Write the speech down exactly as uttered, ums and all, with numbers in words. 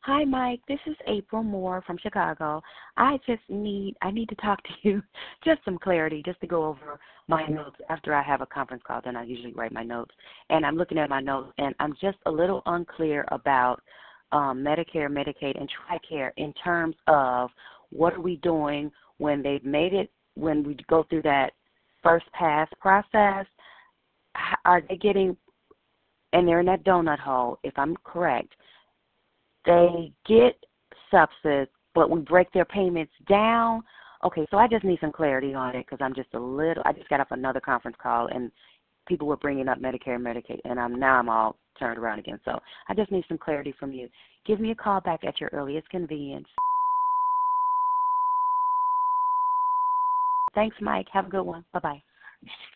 Hi, Mike. This is April Moore from Chicago. I just need I need to talk to you, just some clarity, just to go over my notes after I have a conference call. Then I usually write my notes, and I'm looking at my notes, and I'm just a little unclear about um, Medicare, Medicaid, and TRICARE in terms of what are we doing when they've made it, when we go through that first pass process. H- Are they getting, and they're in that donut hole, if I'm correct, they get subsidies, but we break their payments down. Okay, so I just need some clarity on it because I'm just a little, I just got off another conference call and people were bringing up Medicare and Medicaid, and I'm now I'm all turned around again. So I just need some clarity from you. Give me a call back at your earliest convenience. Thanks, Mike. Have a good one. Bye-bye.